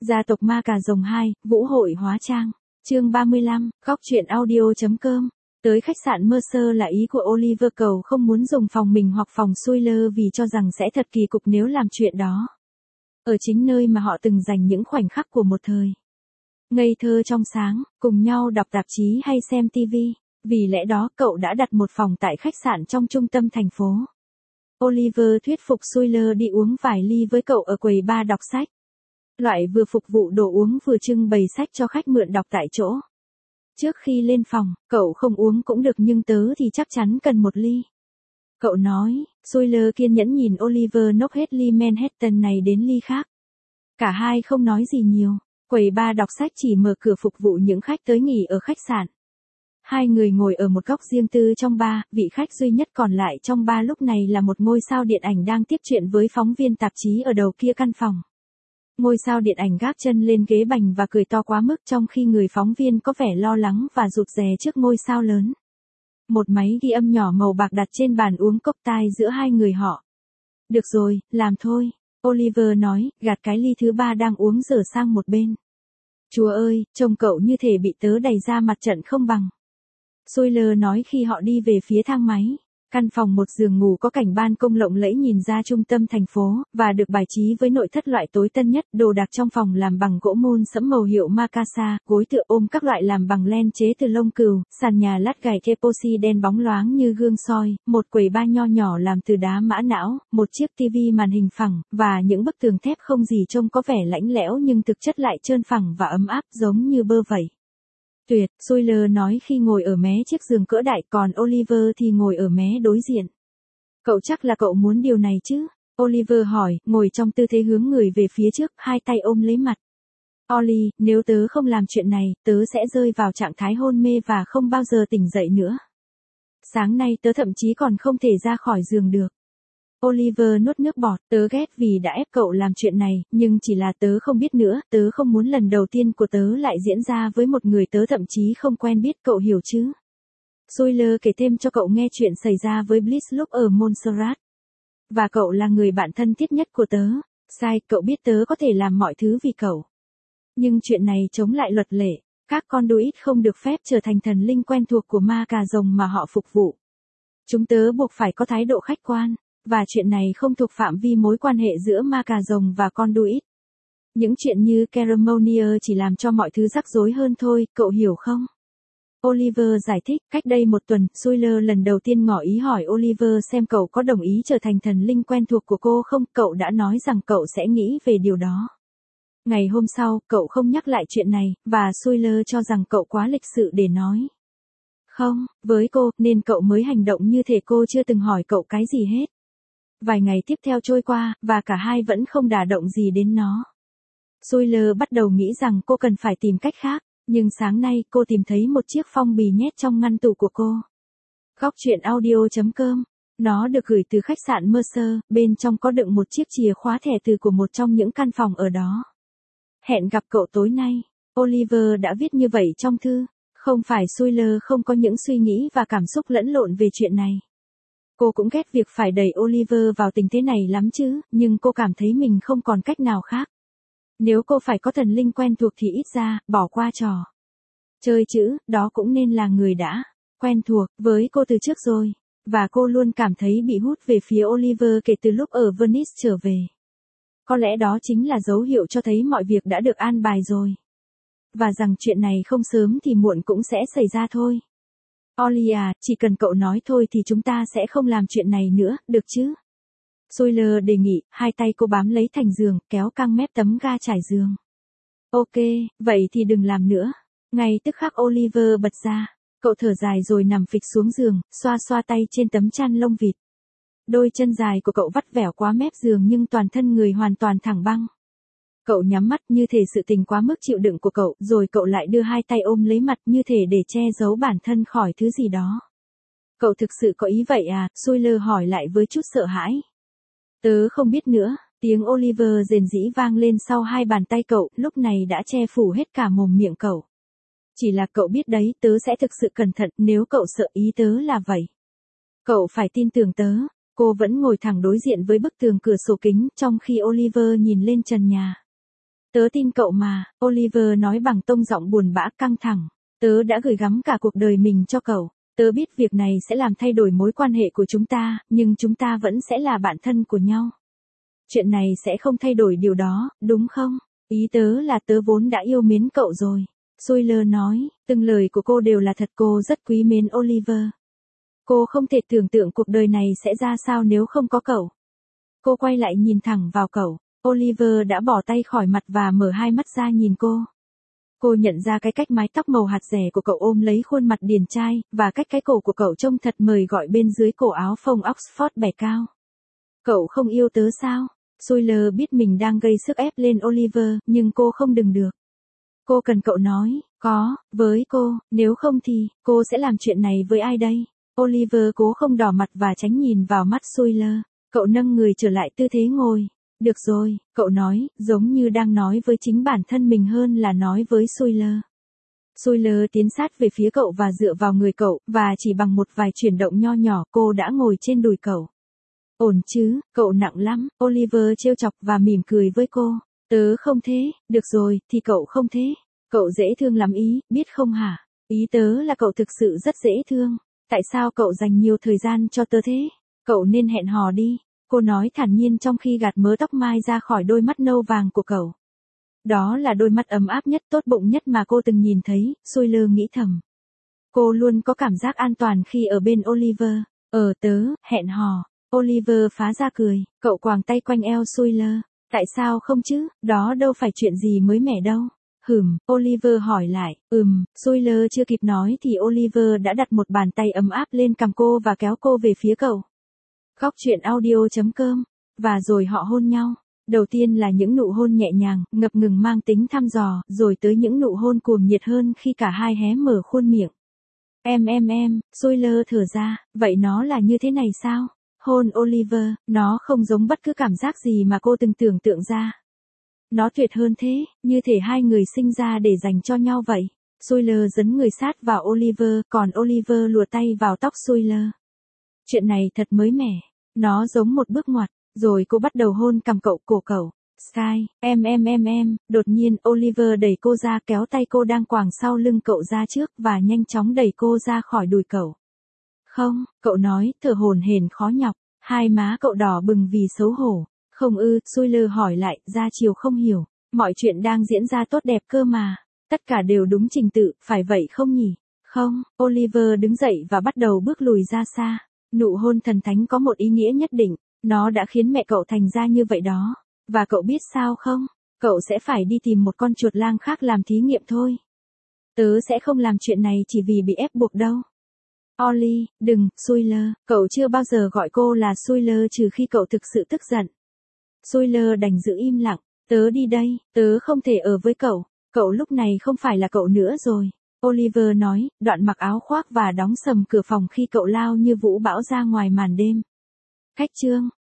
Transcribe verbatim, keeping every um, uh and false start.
Gia tộc ma cà rồng hai, Vũ hội hóa trang. Chương ba mươi lăm, góc truyện audio.com. Tới khách sạn Mercer là ý của Oliver, cậu không muốn dùng phòng mình hoặc phòng Sawyer vì cho rằng sẽ thật kỳ cục nếu làm chuyện đó. Ở chính nơi mà họ từng dành những khoảnh khắc của một thời ngây thơ trong sáng, cùng nhau đọc tạp chí hay xem ti vi. Vì lẽ đó cậu đã đặt một phòng tại khách sạn trong trung tâm thành phố. Oliver thuyết phục Sawyer đi uống vài ly với cậu ở quầy bar đọc sách. Loại vừa phục vụ đồ uống vừa trưng bày sách cho khách mượn đọc tại chỗ. Trước khi lên phòng, cậu không uống cũng được nhưng tớ thì chắc chắn cần một ly. Cậu nói, Sawyer kiên nhẫn nhìn Oliver nốc hết ly Manhattan này đến ly khác. Cả hai không nói gì nhiều, quầy bar đọc sách chỉ mở cửa phục vụ những khách tới nghỉ ở khách sạn. Hai người ngồi ở một góc riêng tư trong bar, vị khách duy nhất còn lại trong bar lúc này là một ngôi sao điện ảnh đang tiếp chuyện với phóng viên tạp chí ở đầu kia căn phòng. Ngôi sao điện ảnh gác chân lên ghế bành và cười to quá mức trong khi người phóng viên có vẻ lo lắng và rụt rè trước ngôi sao lớn. Một máy ghi âm nhỏ màu bạc đặt trên bàn uống cốc tai giữa hai người họ. Được rồi, làm thôi, Oliver nói, gạt cái ly thứ ba đang uống dở sang một bên. Chúa ơi, trông cậu như thể bị tớ đày ra mặt trận không bằng. Sawyer nói khi họ đi về phía thang máy. Căn phòng một giường ngủ có cảnh ban công lộng lẫy nhìn ra trung tâm thành phố, và được bài trí với nội thất loại tối tân nhất. Đồ đạc trong phòng làm bằng gỗ mun sẫm màu hiệu Macasa, gối tựa ôm các loại làm bằng len chế từ lông cừu, sàn nhà lát gạch epoxy đen bóng loáng như gương soi, một quầy bar nho nhỏ làm từ đá mã não, một chiếc tivi màn hình phẳng, và những bức tường thép không gì trông có vẻ lạnh lẽo nhưng thực chất lại trơn phẳng và ấm áp giống như bơ vậy. Tuyệt, Sawyer nói khi ngồi ở mé chiếc giường cỡ đại, còn Oliver thì ngồi ở mé đối diện. Cậu chắc là cậu muốn điều này chứ? Oliver hỏi, ngồi trong tư thế hướng người về phía trước, hai tay ôm lấy mặt. Ollie, nếu tớ không làm chuyện này, tớ sẽ rơi vào trạng thái hôn mê và không bao giờ tỉnh dậy nữa. Sáng nay tớ thậm chí còn không thể ra khỏi giường được. Oliver nuốt nước bọt, tớ ghét vì đã ép cậu làm chuyện này, nhưng chỉ là tớ không biết nữa, tớ không muốn lần đầu tiên của tớ lại diễn ra với một người tớ thậm chí không quen biết, cậu hiểu chứ? Sawyer kể thêm cho cậu nghe chuyện xảy ra với Bliss lúc ở Montserrat. Và cậu là người bạn thân thiết nhất của tớ. Sai, cậu biết tớ có thể làm mọi thứ vì cậu. Nhưng chuyện này chống lại luật lệ, các conduit không được phép trở thành thần linh quen thuộc của ma cà rồng mà họ phục vụ. Chúng tớ buộc phải có thái độ khách quan. Và chuyện này không thuộc phạm vi mối quan hệ giữa ma cà rồng và conduit. Những chuyện như ceremonial chỉ làm cho mọi thứ rắc rối hơn thôi, cậu hiểu không? Oliver giải thích, cách đây một tuần, Sawyer lần đầu tiên ngỏ ý hỏi Oliver xem cậu có đồng ý trở thành thần linh quen thuộc của cô không, cậu đã nói rằng cậu sẽ nghĩ về điều đó. Ngày hôm sau, cậu không nhắc lại chuyện này, và Sawyer cho rằng cậu quá lịch sự để nói. Không, với cô, nên cậu mới hành động như thể cô chưa từng hỏi cậu cái gì hết. Vài ngày tiếp theo trôi qua, và cả hai vẫn không đả động gì đến nó. Sawyer bắt đầu nghĩ rằng cô cần phải tìm cách khác, nhưng sáng nay cô tìm thấy một chiếc phong bì nhét trong ngăn tủ của cô. Góc truyện audio.com. Nó được gửi từ khách sạn Mercer, bên trong có đựng một chiếc chìa khóa thẻ từ của một trong những căn phòng ở đó. Hẹn gặp cậu tối nay. Oliver đã viết như vậy trong thư. Không phải Sawyer không có những suy nghĩ và cảm xúc lẫn lộn về chuyện này. Cô cũng ghét việc phải đẩy Oliver vào tình thế này lắm chứ, nhưng cô cảm thấy mình không còn cách nào khác. Nếu cô phải có thần linh quen thuộc thì ít ra, bỏ qua trò chơi chữ, đó cũng nên là người đã quen thuộc với cô từ trước rồi. Và cô luôn cảm thấy bị hút về phía Oliver kể từ lúc ở Venice trở về. Có lẽ đó chính là dấu hiệu cho thấy mọi việc đã được an bài rồi. Và rằng chuyện này không sớm thì muộn cũng sẽ xảy ra thôi. Ollie à, chỉ cần cậu nói thôi thì chúng ta sẽ không làm chuyện này nữa, được chứ? Sawyer đề nghị, hai tay cô bám lấy thành giường, kéo căng mép tấm ga trải giường. Ok, vậy thì đừng làm nữa. Ngay tức khắc Oliver bật ra. Cậu thở dài rồi nằm phịch xuống giường, xoa xoa tay trên tấm chăn lông vịt. Đôi chân dài của cậu vắt vẻo quá mép giường nhưng toàn thân người hoàn toàn thẳng băng. Cậu nhắm mắt như thể sự tình quá mức chịu đựng của cậu, rồi cậu lại đưa hai tay ôm lấy mặt như thể để che giấu bản thân khỏi thứ gì đó. Cậu thực sự có ý vậy à? Sawyer hỏi lại với chút sợ hãi. Tớ không biết nữa, tiếng Oliver rền rĩ vang lên sau hai bàn tay cậu, lúc này đã che phủ hết cả mồm miệng cậu. Chỉ là cậu biết đấy, tớ sẽ thực sự cẩn thận nếu cậu sợ, ý tớ là vậy. Cậu phải tin tưởng tớ. Cô vẫn ngồi thẳng đối diện với bức tường cửa sổ kính, trong khi Oliver nhìn lên trần nhà. Tớ tin cậu mà, Oliver nói bằng tông giọng buồn bã căng thẳng. Tớ đã gửi gắm cả cuộc đời mình cho cậu. Tớ biết việc này sẽ làm thay đổi mối quan hệ của chúng ta, nhưng chúng ta vẫn sẽ là bạn thân của nhau. Chuyện này sẽ không thay đổi điều đó, đúng không? Ý tớ là tớ vốn đã yêu mến cậu rồi. Sawyer nói, từng lời của cô đều là thật, cô rất quý mến Oliver. Cô không thể tưởng tượng cuộc đời này sẽ ra sao nếu không có cậu. Cô quay lại nhìn thẳng vào cậu. Oliver đã bỏ tay khỏi mặt và mở hai mắt ra nhìn cô. Cô nhận ra cái cách mái tóc màu hạt rẻ của cậu ôm lấy khuôn mặt điển trai, và cách cái cổ của cậu trông thật mời gọi bên dưới cổ áo phông Oxford bẻ cao. Cậu không yêu tớ sao? Sawyer biết mình đang gây sức ép lên Oliver, nhưng cô không đừng được. Cô cần cậu nói, có, với cô, nếu không thì, cô sẽ làm chuyện này với ai đây? Oliver cố không đỏ mặt và tránh nhìn vào mắt Sawyer. Cậu nâng người trở lại tư thế ngồi. Được rồi, cậu nói, giống như đang nói với chính bản thân mình hơn là nói với Sawyer. Sawyer tiến sát về phía cậu và dựa vào người cậu, và chỉ bằng một vài chuyển động nho nhỏ cô đã ngồi trên đùi cậu. Ổn chứ, cậu nặng lắm, Oliver trêu chọc và mỉm cười với cô. Tớ không thế, được rồi, thì cậu không thế. Cậu dễ thương lắm ý, biết không hả? Ý tớ là cậu thực sự rất dễ thương. Tại sao cậu dành nhiều thời gian cho tớ thế? Cậu nên hẹn hò đi. Cô nói thản nhiên trong khi gạt mớ tóc mai ra khỏi đôi mắt nâu vàng của cậu. Đó là đôi mắt ấm áp nhất, tốt bụng nhất mà cô từng nhìn thấy, Sawyer nghĩ thầm. Cô luôn có cảm giác an toàn khi ở bên Oliver. Ở tớ, hẹn hò. Oliver phá ra cười, cậu quàng tay quanh eo Sawyer. Tại sao không chứ, đó đâu phải chuyện gì mới mẻ đâu. Hừm, Oliver hỏi lại, ừm, Sawyer chưa kịp nói thì Oliver đã đặt một bàn tay ấm áp lên cằm cô và kéo cô về phía cậu. Góc truyện audio chấm com, và rồi họ hôn nhau. Đầu tiên là những nụ hôn nhẹ nhàng, ngập ngừng mang tính thăm dò, rồi tới những nụ hôn cuồng nhiệt hơn khi cả hai hé mở khuôn miệng. Em em em, Sawyer thở ra, vậy nó là như thế này sao? Hôn Oliver, nó không giống bất cứ cảm giác gì mà cô từng tưởng tượng ra. Nó tuyệt hơn thế, như thể hai người sinh ra để dành cho nhau vậy. Sawyer dấn người sát vào Oliver, còn Oliver lùa tay vào tóc Sawyer. Chuyện này thật mới mẻ, nó giống một bước ngoặt, rồi cô bắt đầu hôn cằm cậu, cổ cậu. Sky, em em em em, đột nhiên Oliver đẩy cô ra, kéo tay cô đang quàng sau lưng cậu ra trước và nhanh chóng đẩy cô ra khỏi đùi cậu. Không, cậu nói, thở hổn hển khó nhọc, hai má cậu đỏ bừng vì xấu hổ. Không ư, Sawyer hỏi lại, ra chiều không hiểu, mọi chuyện đang diễn ra tốt đẹp cơ mà, tất cả đều đúng trình tự, phải vậy không nhỉ? Không, Oliver đứng dậy và bắt đầu bước lùi ra xa. Nụ hôn thần thánh có một ý nghĩa nhất định, nó đã khiến mẹ cậu thành ra như vậy đó. Và cậu biết sao không? Cậu sẽ phải đi tìm một con chuột lang khác làm thí nghiệm thôi. Tớ sẽ không làm chuyện này chỉ vì bị ép buộc đâu. Ollie, đừng, Sawyer, cậu chưa bao giờ gọi cô là Sawyer trừ khi cậu thực sự tức giận. Sawyer đành giữ im lặng, tớ đi đây, tớ không thể ở với cậu, cậu lúc này không phải là cậu nữa rồi. Oliver nói, đoạn mặc áo khoác và đóng sầm cửa phòng khi cậu lao như vũ bão ra ngoài màn đêm. Cách chương